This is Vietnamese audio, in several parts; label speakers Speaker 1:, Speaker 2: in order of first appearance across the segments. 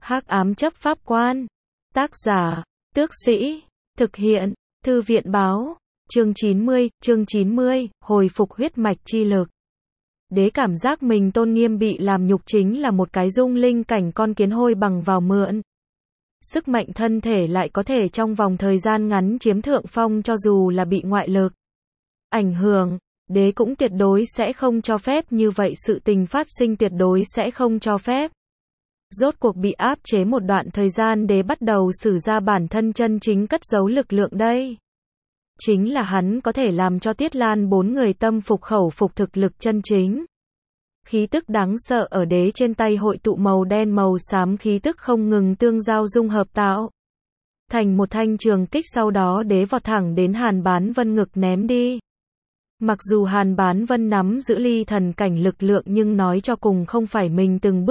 Speaker 1: Hắc ám chấp pháp quan. Tác giả, Tước Sĩ. Thực hiện, Thư viện báo. Chương 90, hồi phục huyết mạch chi lực. Đế cảm giác mình tôn nghiêm bị làm nhục chính là một cái dung linh cảnh con kiến hôi bằng vào mượn. Sức mạnh thân thể lại có thể trong vòng thời gian ngắn chiếm thượng phong cho dù là bị ngoại lực ảnh hưởng. Đế cũng tuyệt đối sẽ không cho phép như vậy, sự tình phát sinh tuyệt đối sẽ không cho phép. Rốt cuộc bị áp chế một đoạn thời gian, đế bắt đầu sử ra bản thân chân chính cất giấu lực lượng đây. Chính là hắn có thể làm cho Tiết Lan bốn người tâm phục khẩu phục thực lực chân chính. Khí tức đáng sợ ở đế trên tay hội tụ, màu đen màu xám khí tức không ngừng tương giao dung hợp tạo thành một thanh trường kích, sau đó đế vọt thẳng đến Hàn Bán Vân ngực ném đi. Mặc dù Hàn Bán Vân nắm giữ ly thần cảnh lực lượng, nhưng nói cho cùng không phải mình từng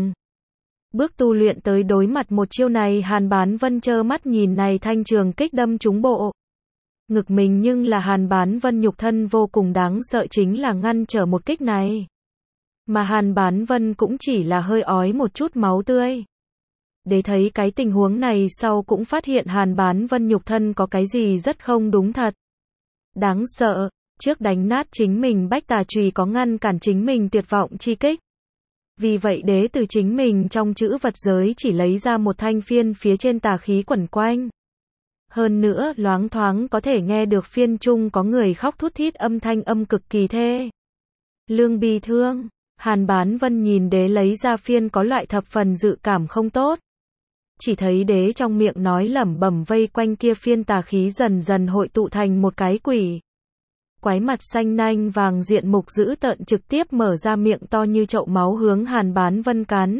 Speaker 1: bước tu luyện tới đối mặt một chiêu này. Hàn Bán Vân trơ mắt nhìn này thanh trường kích đâm trúng bộ ngực mình, nhưng là Hàn Bán Vân nhục thân vô cùng đáng sợ, chính là ngăn trở một kích này. Mà Hàn Bán Vân cũng chỉ là hơi ói một chút máu tươi. Để thấy cái tình huống này sau cũng phát hiện Hàn Bán Vân nhục thân có cái gì rất không đúng thật. Đáng sợ, trước đánh nát chính mình bách tà chùy có ngăn cản chính mình tuyệt vọng chi kích. Vì vậy đế từ chính mình trong chữ vật giới chỉ lấy ra một thanh phiên, phía trên tà khí quẩn quanh. Hơn nữa loáng thoáng có thể nghe được phiên trung có người khóc thút thít, âm thanh âm cực kỳ thê lương bi thương. Hàn Bán Vân nhìn đế lấy ra phiên có loại thập phần dự cảm không tốt. Chỉ thấy đế trong miệng nói lẩm bẩm, vây quanh kia phiên tà khí dần dần hội tụ thành một cái quỷ quái mặt xanh nanh vàng diện mục dữ tợn, trực tiếp mở ra miệng to như chậu máu hướng Hàn Bán Vân cắn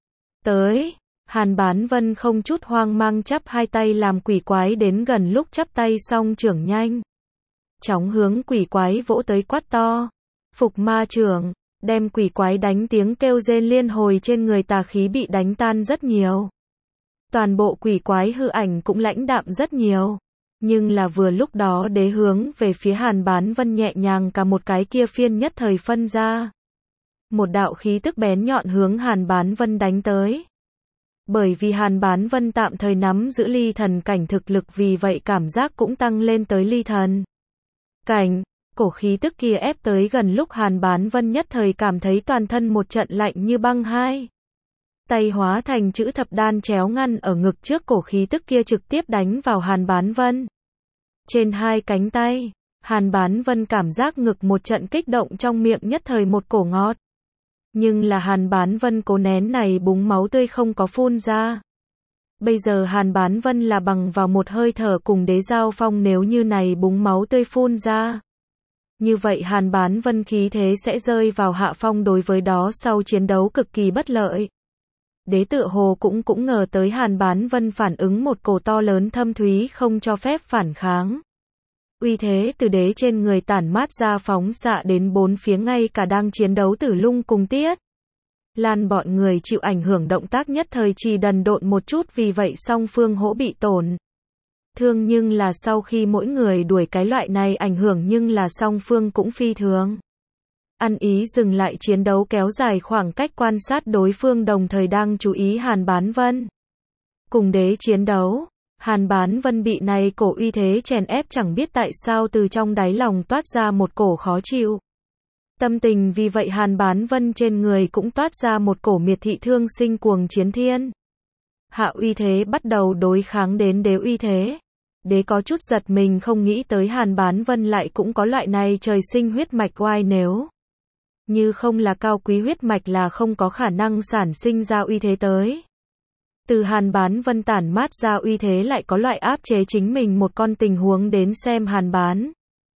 Speaker 1: tới. Hàn Bán Vân không chút hoang mang chắp hai tay làm quỷ quái đến gần, lúc chắp tay xong trưởng nhanh chóng hướng quỷ quái vỗ tới, quát to: Phục ma trưởng! Đem quỷ quái đánh tiếng kêu rên liên hồi, trên người tà khí bị đánh tan rất nhiều. Toàn bộ quỷ quái hư ảnh cũng lãnh đạm rất nhiều. Nhưng là vừa lúc đó đế hướng về phía Hàn Bán Vân nhẹ nhàng cả một cái, kia phiên nhất thời phân ra một đạo khí tức bén nhọn hướng Hàn Bán Vân đánh tới. Bởi vì Hàn Bán Vân tạm thời nắm giữ ly thần cảnh thực lực, vì vậy cảm giác cũng tăng lên tới ly thần cảnh. Cổ khí tức kia ép tới gần, lúc Hàn Bán Vân nhất thời cảm thấy toàn thân một trận lạnh như băng, hai tay hóa thành chữ thập đan chéo ngăn ở ngực trước, cổ khí tức kia trực tiếp đánh vào Hàn Bán Vân trên hai cánh tay. Hàn Bán Vân cảm giác ngực một trận kích động, trong miệng nhất thời một cổ ngọt. Nhưng là Hàn Bán Vân cố nén này búng máu tươi không có phun ra. Bây giờ Hàn Bán Vân là bằng vào một hơi thở cùng đế giao phong, nếu như này búng máu tươi phun ra, như vậy Hàn Bán Vân khí thế sẽ rơi vào hạ phong, đối với đó sau chiến đấu cực kỳ bất lợi. Đế tựa hồ cũng ngờ tới Hàn Bán Vân phản ứng, một cổ to lớn thâm thúy không cho phép phản kháng uy thế từ đế trên người tản mát ra, phóng xạ đến bốn phía, ngay cả đang chiến đấu Tử Lung cùng Tiết Lan bọn người chịu ảnh hưởng, động tác nhất thời chỉ đần độn một chút, vì vậy song phương hỗ bị tổn thương. Nhưng là sau khi mỗi người đuổi cái loại này ảnh hưởng, nhưng là song phương cũng phi thường ăn ý dừng lại chiến đấu, kéo dài khoảng cách quan sát đối phương, đồng thời đang chú ý Hàn Bán Vân cùng đế chiến đấu. Hàn Bán Vân bị này cổ uy thế chèn ép, chẳng biết tại sao từ trong đáy lòng toát ra một cổ khó chịu tâm tình, vì vậy Hàn Bán Vân trên người cũng toát ra một cổ miệt thị thương sinh cuồng chiến thiên hạ uy thế, bắt đầu đối kháng đến đế uy thế. Đế có chút giật mình, không nghĩ tới Hàn Bán Vân lại cũng có loại này trời sinh huyết mạch oai, nếu như không là cao quý huyết mạch là không có khả năng sản sinh ra uy thế tới. Từ Hàn Bán Vân tản mát ra uy thế lại có loại áp chế chính mình một con tình huống, đến xem Hàn Bán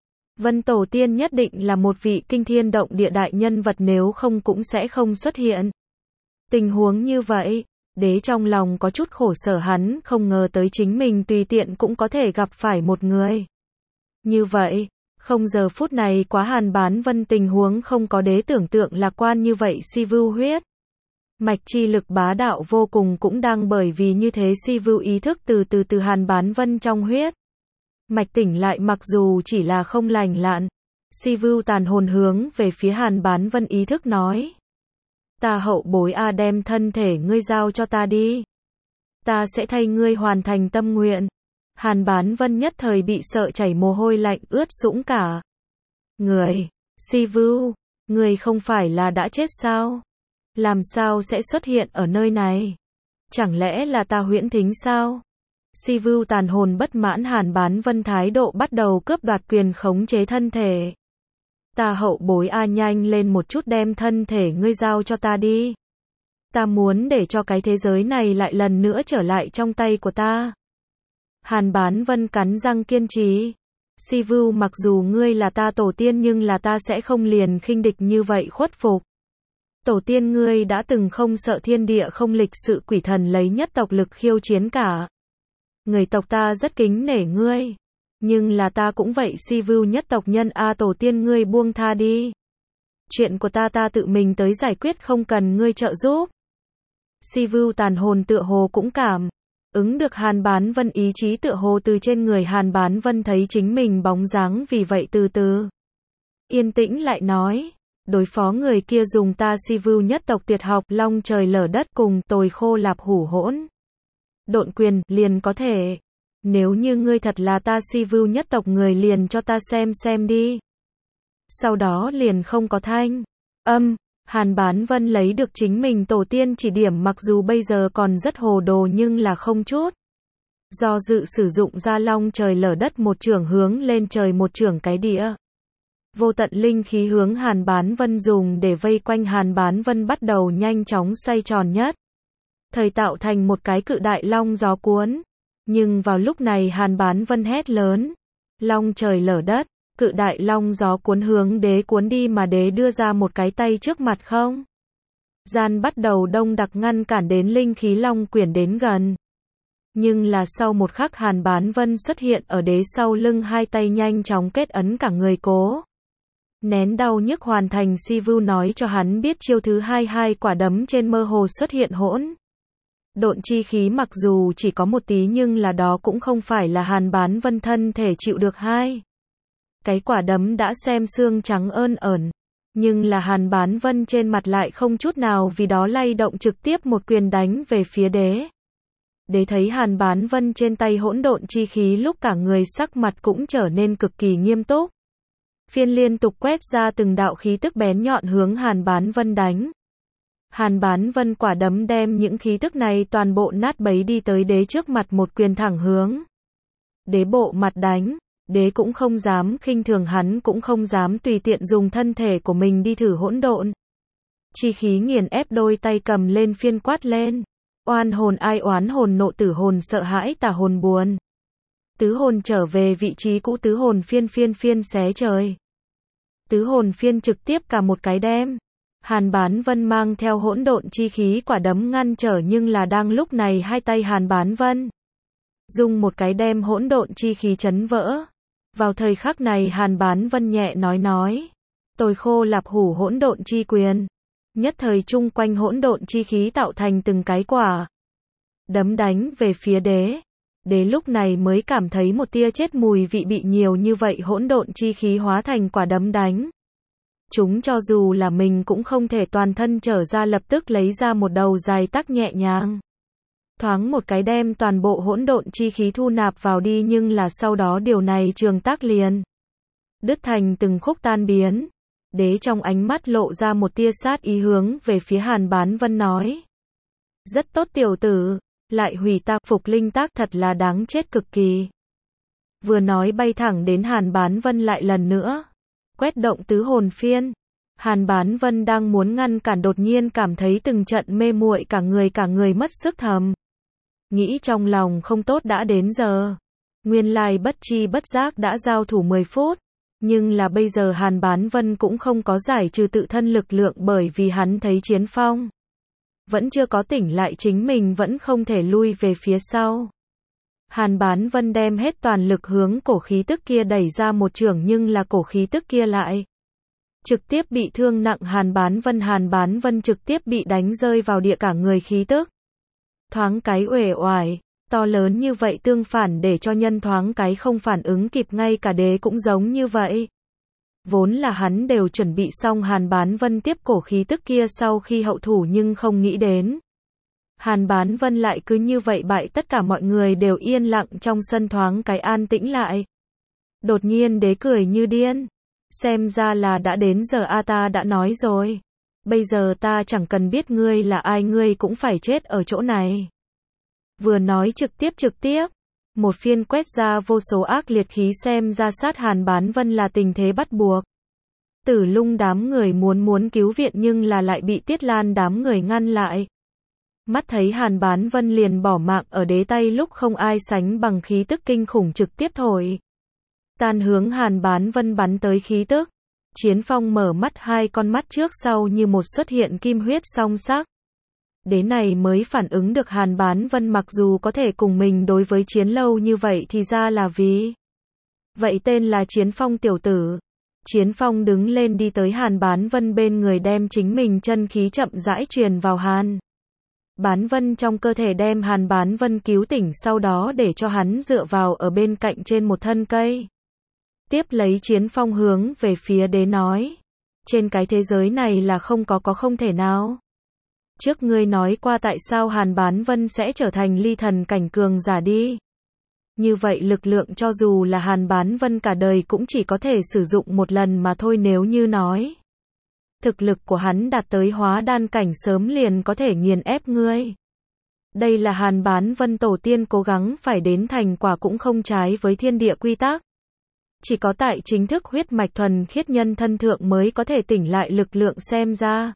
Speaker 1: Vân tổ tiên nhất định là một vị kinh thiên động địa đại nhân vật, nếu không cũng sẽ không xuất hiện tình huống như vậy. Đế trong lòng có chút khổ sở, hắn không ngờ tới chính mình tùy tiện cũng có thể gặp phải một người như vậy. Không, giờ phút này quá Hàn Bán Vân tình huống không có đế tưởng tượng lạc quan như vậy. Si Vưu huyết mạch chi lực bá đạo vô cùng, cũng đang bởi vì như thế Si Vưu ý thức từ Hàn Bán Vân trong huyết mạch tỉnh lại, mặc dù chỉ là không lành lặn. Si Vưu tàn hồn hướng về phía Hàn Bán Vân ý thức nói: Ta hậu bối a, đem thân thể ngươi giao cho ta đi. Ta sẽ thay ngươi hoàn thành tâm nguyện. Hàn Bán Vân nhất thời bị sợ chảy mồ hôi lạnh ướt sũng cả người. Si Vưu, ngươi không phải là đã chết sao? Làm sao sẽ xuất hiện ở nơi này? Chẳng lẽ là ta huyễn thính sao? Si Vưu tàn hồn bất mãn Hàn Bán Vân thái độ bắt đầu cướp đoạt quyền khống chế thân thể. Ta hậu bối a, nhanh lên một chút, đem thân thể ngươi giao cho ta đi. Ta muốn để cho cái thế giới này lại lần nữa trở lại trong tay của ta. Hàn Bán Vân cắn răng kiên trì. Si Vưu, mặc dù ngươi là ta tổ tiên nhưng là ta sẽ không liền khinh địch như vậy khuất phục. Tổ tiên ngươi đã từng không sợ thiên địa không lịch sự quỷ thần lấy nhất tộc lực khiêu chiến cả. Người tộc ta rất kính nể ngươi. Nhưng là ta cũng vậy. Si Vưu, nhất tộc nhân a, tổ tiên ngươi buông tha đi. Chuyện của ta tự mình tới giải quyết, không cần ngươi trợ giúp. Si Vưu tàn hồn tựa hồ cũng cảm ứng được Hàn Bán Vân ý chí, tựa hồ từ trên người Hàn Bán Vân thấy chính mình bóng dáng, vì vậy từ từ yên tĩnh lại nói, đối phó người kia dùng ta Si Vưu nhất tộc tuyệt học long trời lở đất cùng tồi khô lạp hủ hỗn độn quyền liền có thể. Nếu như ngươi thật là ta Si Vưu nhất tộc người, liền cho ta xem đi. Sau đó liền không có thanh âm. Hàn Bán Vân lấy được chính mình tổ tiên chỉ điểm, mặc dù bây giờ còn rất hồ đồ nhưng là không chút do dự sử dụng ra long trời lở đất, một chưởng hướng lên trời, một chưởng cái địa. Vô tận linh khí hướng Hàn Bán Vân dùng để vây quanh Hàn Bán Vân bắt đầu nhanh chóng xoay tròn nhất thời, tạo thành một cái cự đại long gió cuốn. Nhưng vào lúc này Hàn Bán Vân hét lớn, long trời lở đất. Cự đại long gió cuốn hướng đế cuốn đi, mà đế đưa ra một cái tay trước mặt không gian bắt đầu đông đặc ngăn cản đến linh khí long quyển đến gần. Nhưng là sau một khắc Hàn Bán Vân xuất hiện ở đế sau lưng, hai tay nhanh chóng kết ấn, cả người cố nén đau nhức hoàn thành. Si Vưu nói cho hắn biết chiêu thứ hai, hai quả đấm trên mơ hồ xuất hiện hỗn độn chi khí, mặc dù chỉ có một tí nhưng là đó cũng không phải là Hàn Bán Vân thân thể chịu được. Hai cái quả đấm đã xem xương trắng ơn ẩn, nhưng là Hàn Bán Vân trên mặt lại không chút nào vì đó lay động, trực tiếp một quyền đánh về phía đế. Đế thấy Hàn Bán Vân trên tay hỗn độn chi khí lúc, cả người sắc mặt cũng trở nên cực kỳ nghiêm túc. Phiên liên tục quét ra từng đạo khí tức bén nhọn hướng Hàn Bán Vân đánh. Hàn Bán Vân quả đấm đem những khí tức này toàn bộ nát bấy, đi tới đế trước mặt một quyền thẳng hướng đế bộ mặt đánh. Đế cũng không dám khinh thường, hắn cũng không dám tùy tiện dùng thân thể của mình đi thử hỗn độn chi khí, nghiền ép, đôi tay cầm lên phiên quát lên. Oan hồn ai oán hồn, nộ tử hồn, sợ hãi tà hồn, buồn tứ hồn trở về vị trí cũ, tứ hồn phiên xé trời. Tứ hồn phiên trực tiếp cả một cái đem Hàn Bán Vân mang theo hỗn độn chi khí quả đấm ngăn trở, nhưng là đang lúc này hai tay Hàn Bán Vân dùng một cái đem hỗn độn chi khí chấn vỡ. Vào thời khắc này Hàn Bán Vân nhẹ nói, tồi khô lạp hủ hỗn độn chi quyền. Nhất thời chung quanh hỗn độn chi khí tạo thành từng cái quả đấm đánh về phía đế. Đế lúc này mới cảm thấy một tia chết mùi vị, bị nhiều như vậy hỗn độn chi khí hóa thành quả đấm đánh chúng, cho dù là mình cũng không thể toàn thân trở ra, lập tức lấy ra một đầu dài tắc nhẹ nhàng thoáng một cái đem toàn bộ hỗn độn chi khí thu nạp vào đi, nhưng là sau đó điều này trường tác liền đứt thành từng khúc tan biến. Đế trong ánh mắt lộ ra một tia sát ý, hướng về phía Hàn Bán Vân nói, rất tốt tiểu tử, lại hủy ta phục linh tác, thật là đáng chết cực kỳ. Vừa nói bay thẳng đến Hàn Bán Vân, lại lần nữa quét động tứ hồn phiên. Hàn Bán Vân đang muốn ngăn cản, đột nhiên cảm thấy từng trận mê muội, cả người mất sức, thầm nghĩ trong lòng không tốt, đã đến giờ. Nguyên lai bất chi bất giác đã giao thủ 10 phút. Nhưng là bây giờ Hàn Bán Vân cũng không có giải trừ tự thân lực lượng, bởi vì hắn thấy chiến phong vẫn chưa có tỉnh lại, chính mình vẫn không thể lui về phía sau. Hàn Bán Vân đem hết toàn lực hướng cổ khí tức kia đẩy ra một chưởng, nhưng là cổ khí tức kia lại trực tiếp bị thương nặng Hàn Bán Vân trực tiếp bị đánh rơi vào địa, cả người khí tức thoáng cái uể oải. To lớn như vậy tương phản để cho nhân thoáng cái không phản ứng kịp, ngay cả đế cũng giống như vậy. Vốn là hắn đều chuẩn bị xong Hàn Bán Vân tiếp cổ khí tức kia sau khi hậu thủ nhưng không nghĩ đến. Hàn Bán Vân lại cứ như vậy bại, tất cả mọi người đều yên lặng, trong sân thoáng cái an tĩnh lại. Đột nhiên Đế cười như điên. Xem ra là đã đến giờ ta đã nói rồi. Bây giờ ta chẳng cần biết ngươi là ai, ngươi cũng phải chết ở chỗ này. Vừa nói trực tiếp. Một phiên quét ra vô số ác liệt khí, xem ra sát Hàn Bán Vân là tình thế bắt buộc. Tử Lung đám người muốn cứu viện nhưng là lại bị Tiết Lan đám người ngăn lại. Mắt thấy Hàn Bán Vân liền bỏ mạng ở Đế tay, lúc không ai sánh bằng khí tức kinh khủng trực tiếp thổi tan hướng Hàn Bán Vân bắn tới khí tức. Chiến Phong mở mắt, hai con mắt trước sau như một xuất hiện kim huyết song sắc. Đế này mới phản ứng được Hàn Bán Vân mặc dù có thể cùng mình đối với chiến lâu như vậy thì ra là vì vậy tên là Chiến Phong tiểu tử. Chiến Phong đứng lên đi tới Hàn Bán Vân bên người, đem chính mình chân khí chậm rãi truyền vào Hàn Bán Vân trong cơ thể, đem Hàn Bán Vân cứu tỉnh, sau đó để cho hắn dựa vào ở bên cạnh trên một thân cây. Tiếp lấy Chiến Phong hướng về phía Đế nói. Trên cái thế giới này là không có không thể nào. Trước ngươi nói qua tại sao Hàn Bán Vân sẽ trở thành ly thần cảnh cường giả đi. Như vậy lực lượng cho dù là Hàn Bán Vân cả đời cũng chỉ có thể sử dụng một lần mà thôi, nếu như nói thực lực của hắn đạt tới hóa đan cảnh sớm liền có thể nghiền ép ngươi. Đây là Hàn Bán Vân tổ tiên cố gắng phải đến thành quả, cũng không trái với thiên địa quy tắc. Chỉ có tại chính thức huyết mạch thuần khiết nhân thân thượng mới có thể tỉnh lại lực lượng, xem ra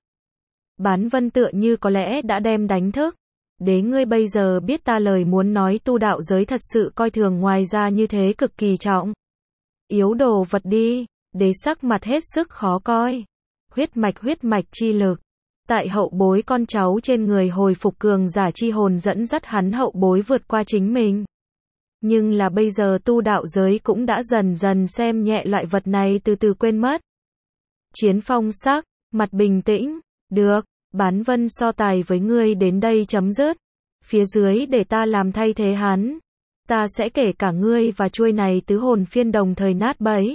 Speaker 1: Bán Vân tựa như có lẽ đã đem đánh thức. Đế, ngươi bây giờ biết ta lời muốn nói, tu đạo giới thật sự coi thường ngoài ra như thế cực kỳ trọng yếu đồ vật đi. Đế sắc mặt hết sức khó coi. Huyết mạch chi lực. Tại hậu bối con cháu trên người hồi phục cường giả chi hồn, dẫn dắt hắn hậu bối vượt qua chính mình. Nhưng là bây giờ tu đạo giới cũng đã dần dần xem nhẹ loại vật này, từ từ quên mất. Chiến Phong sắc mặt bình tĩnh. Được, Bán Vân so tài với ngươi đến đây chấm dứt. Phía dưới để ta làm thay thế hắn. Ta sẽ kể cả ngươi và chuôi này tứ hồn phiên đồng thời nát bấy.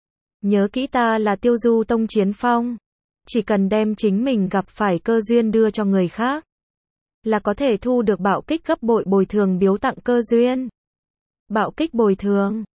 Speaker 1: Nhớ kỹ, ta là Tiêu Du Tông Chiến Phong. Chỉ cần đem chính mình gặp phải cơ duyên đưa cho người khác, là có thể thu được bạo kích gấp bội bồi thường biếu tặng cơ duyên. Bạo kích bồi thường.